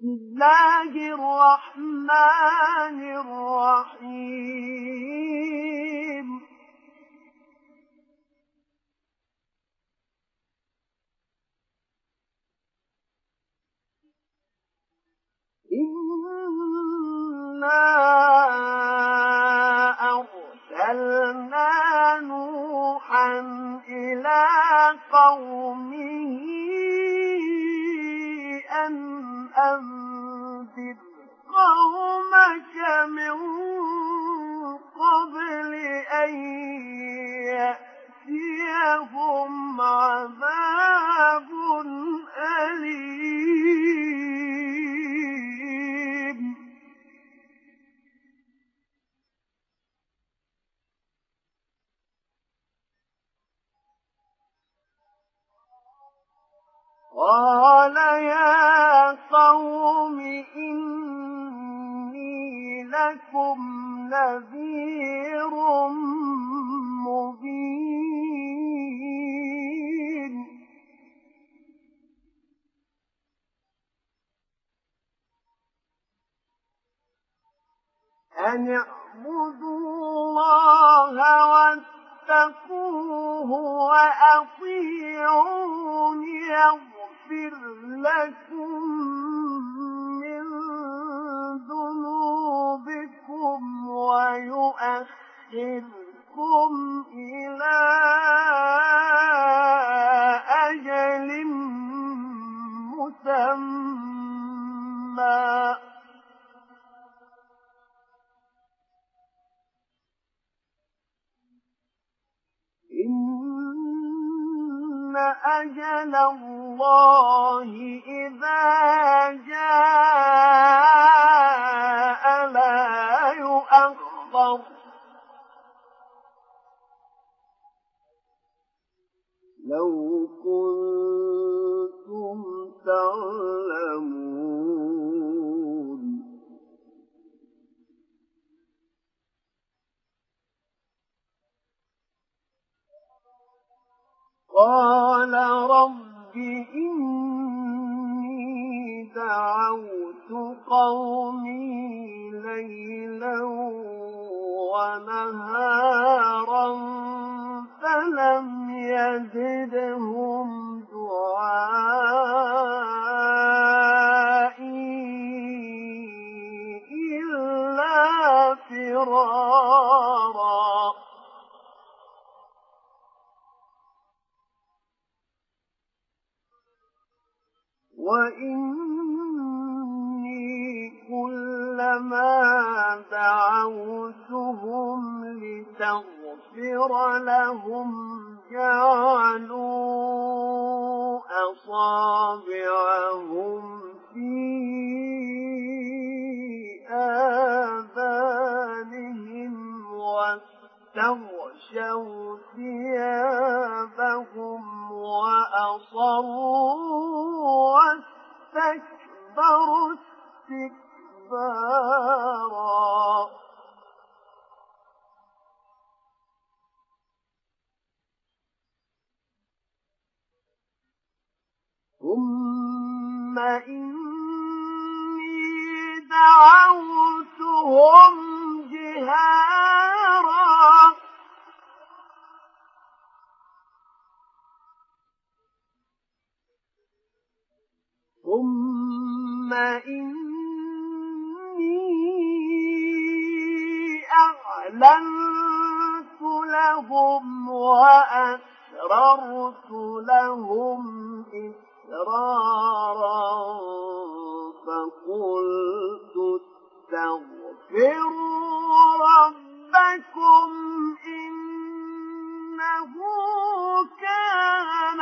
الله الرحمن الرحيم إنا أرسلنا نوحا إلى قومه أن أنذر قومك من قبل أن يأتيهم عذاب أليم قال يا قوم إني لكم نذير مبين أن اعبدوا الله واتقوه وأطيعون يغفر لكم من ذنوبكم ويؤخركم إلى أجل مسمى إن أجل الله إذا جاء لا يؤخر لو كنتم تعلمون قال رب إني دعوت قومي ليلا ونهارا فلم يزدهم دعائي إلا فرارا وإني كلما دعوتهم لتغفر لهم جعلوا أصابعهم في آذانهم واستغشوا ثيابهم وأصروا واستكبروا استكبارا ثم إني دعوتهم جهارا ثم إني أعلنت لهم وأسررت لهم إسرارا فقلت استغفروا ربكم إنه كان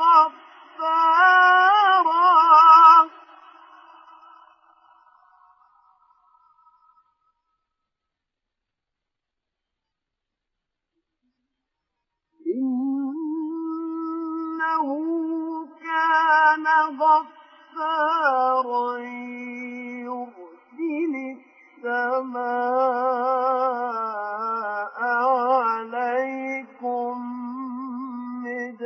غفارا إنه كان غفارا يرسل السماء عليكم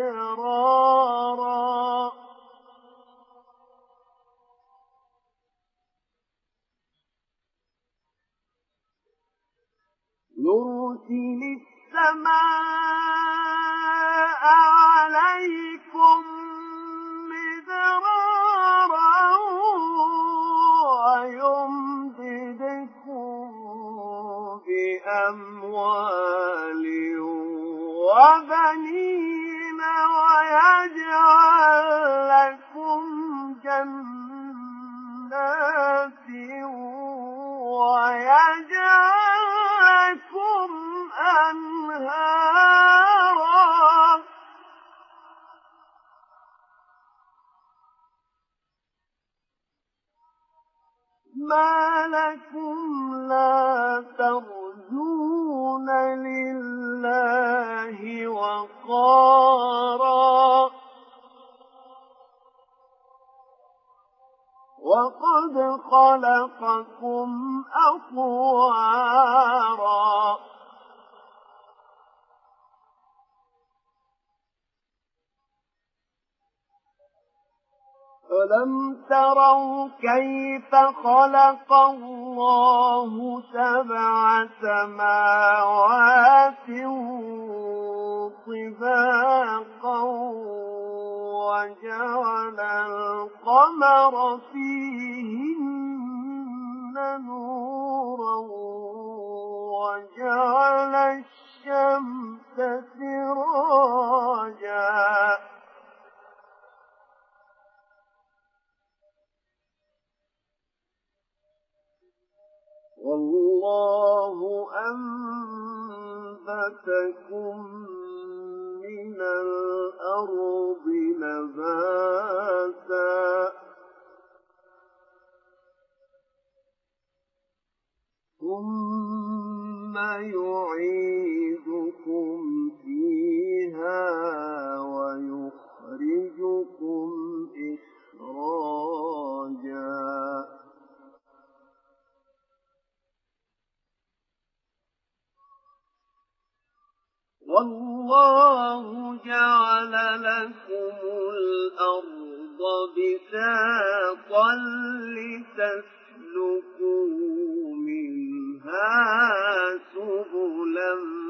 مدرارا يرسل السماء عليكم مدرارا ويمددكم بأموال وبنين ويجعل لكم جنات ويجعل لكم أنهارا ما لكم لا ترجون لله وقارا وقد خلقكم أطوارا ألم تروا كيف خلق الله سبع سماوات طباقا وجعل القمر فيهن نورا وجعل الشمس سراجا والله أنبتكم من الأرض نباتا ثم يعيدكم فيها ويخرجكم إخراجا والله جعل لكم الأرض بساطا لتسلكوا منها سبلا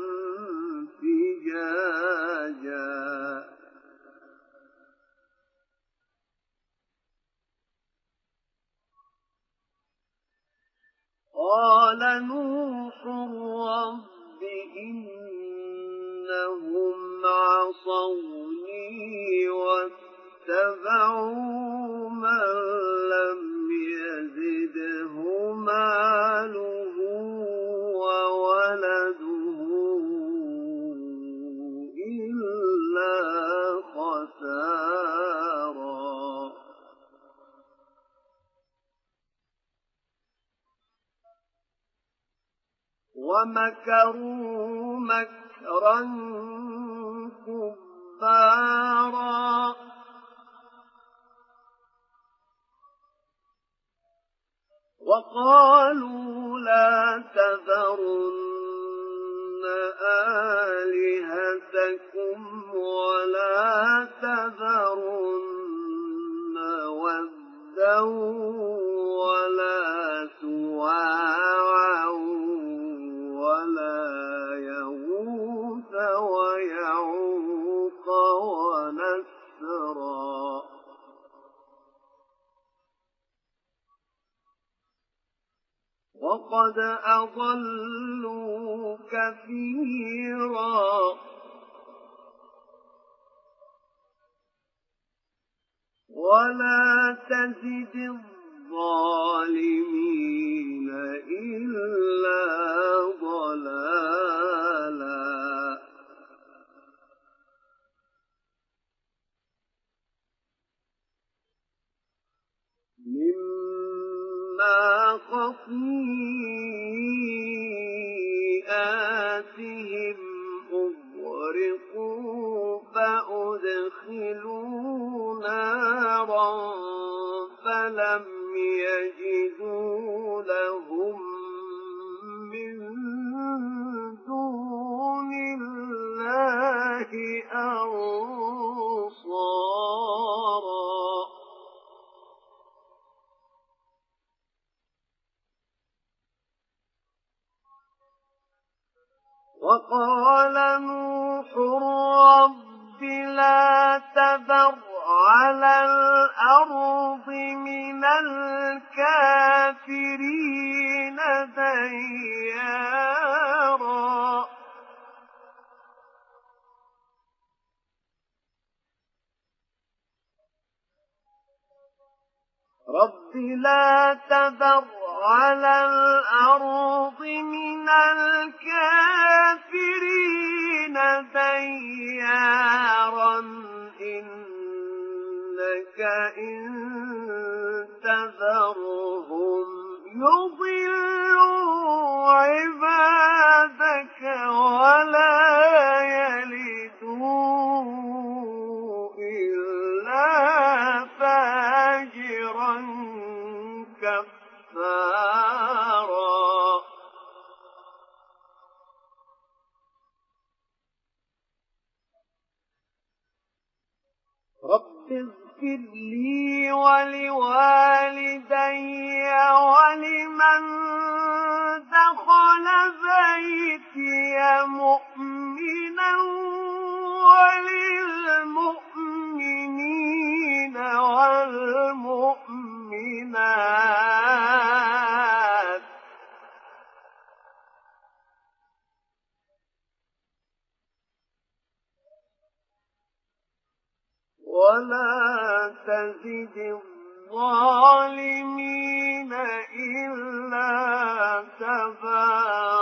فجاجا قال نوح رب إنهم عصوني واتبعوا من لم يزده ماله وولده إلا خسارا ومكروا مكرا كبارا وقالوا لا تذرن آلهتكم ولا تذرن ودا ولا سواعا ولا يغوث ويعوق ونسرا وقد أضلوا كثيرا ولا تزد الظالمين إلا ضلالا مما خطيئاتهم أغرقوا فأدخلوا نارا فلم يجدوا لهم من دون الله أنصارا وقال نوح رب لا تذر على الأرض من الكافرين ديارا رب لا تذر على الأرض من الكافرين ديارا إنك إن تذرهم يضلوا عبادك ولا يلدوا إلا فاجرا كفارا رب اغفر لي ولوالدي ولمن دخل بيتي مؤمنا وللمؤمنين والمؤمنات ولا تزد الظالمين إلا تبارا